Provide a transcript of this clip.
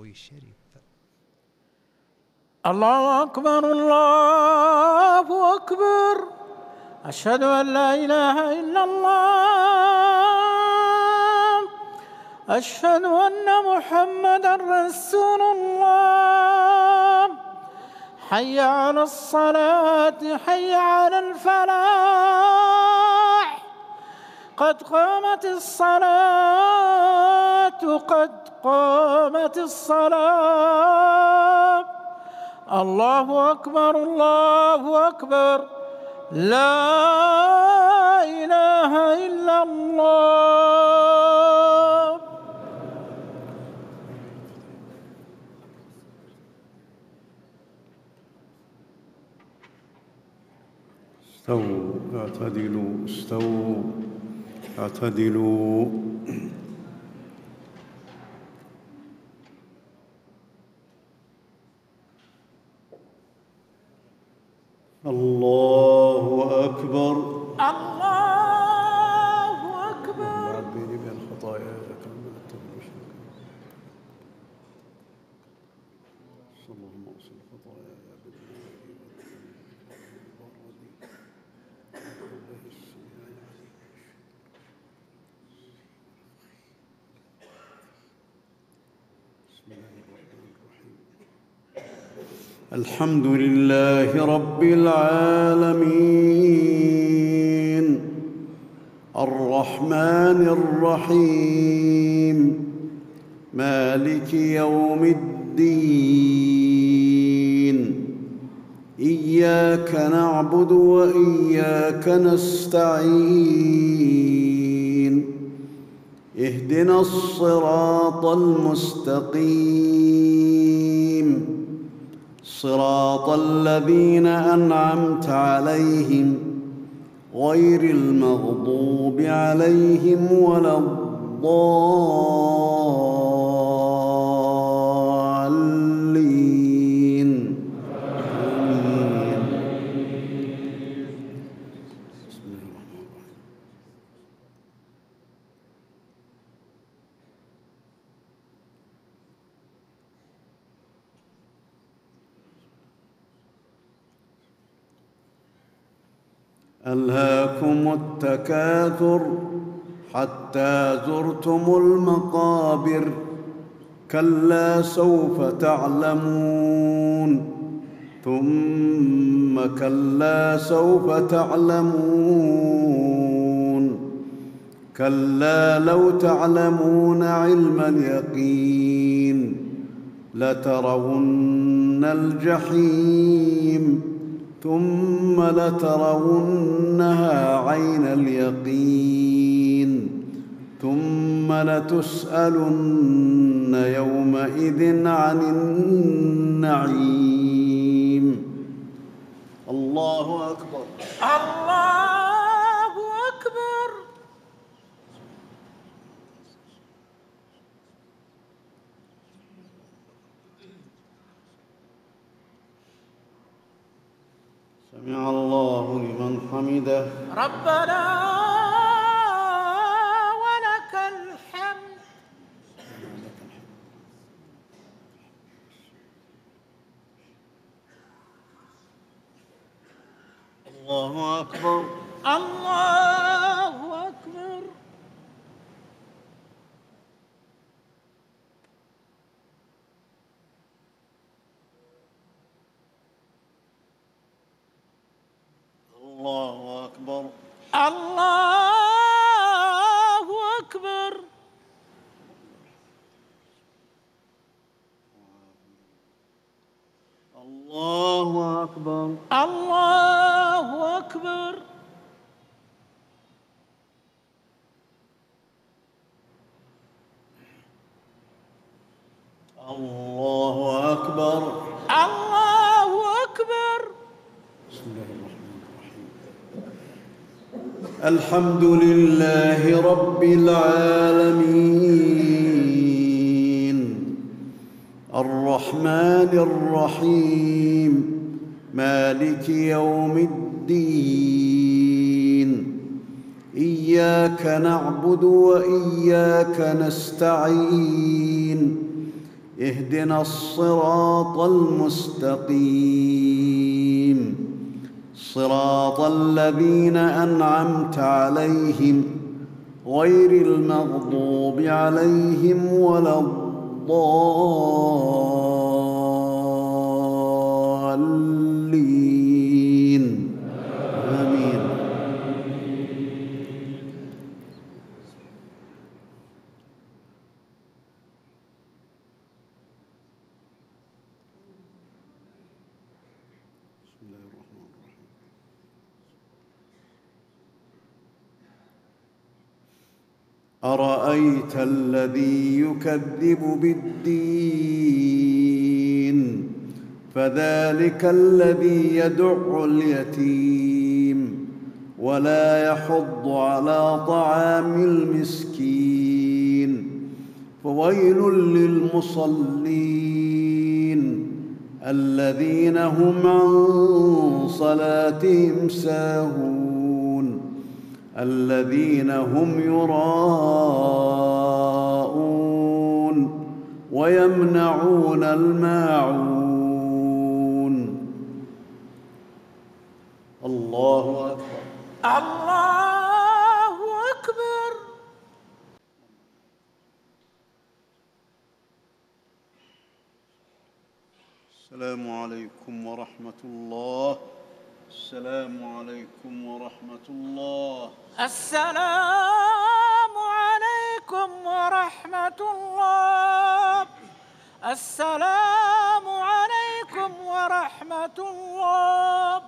الشريف. الله أكبر الله أكبر، أشهد أن لا إله إلا الله، أشهد أن محمدًا رسول الله. حي على الصلاة، حي على الفلاح، قد قامت الصلاة، قد قامت الصلاة. الله أكبر الله أكبر، لا إله إلا الله. استووا اعتدلوا، استووا اعتدلوا. الله أكبر الله أكبر. عبيني بين خطاياي لك اللهم اغسل خطاياي الحمد لله رب العالمين الرحمن الرحيم مالك يوم الدين إياك نعبد وإياك نستعين اهدنا الصراط المستقيم صراط الذين أنعمت عليهم غير المغضوب عليهم ولا الضالين. ألهاكم التكاثر حتى زرتم المقابر كلا سوف تعلمون ثم كلا سوف تعلمون كلا لو تعلمون علم اليقين لترون الجحيم ثم لترونها عين اليقين ثم لتسألن يومئذ عن النعيم. الله أكبر الله أكبر. سمع الله لمن حمده ربنا ولك الحمد. الله أكبر الله أكبر. الله أكبر الله أكبر. الله أكبر الله أكبر. الله أكبر. الله أكبر. بسم الله الرحمن الرحيم. الحمد لله رب العالمين الرحمن الرحيم مالك يوم الدين إياك نعبد وإياك نستعين اهدنا الصراط المستقيم صراط الذين أنعمت عليهم غير المغضوب عليهم ولا الضالين آمين. بسم الله الرحمن الرحيم. أرأيت الذي يكذب بالدين فذلك الذي يدع اليتيم ولا يحض على طعام المسكين فويل للمصلين الذين هم عن صلاتهم ساهون الذين هم يراءون ويمنعون الماعون. الله أكبر. الله أكبر. السلام عليكم ورحمة الله. السلام عليكم ورحمة الله. السلام عليكم ورحمة الله. السلام عليكم ورحمة الله.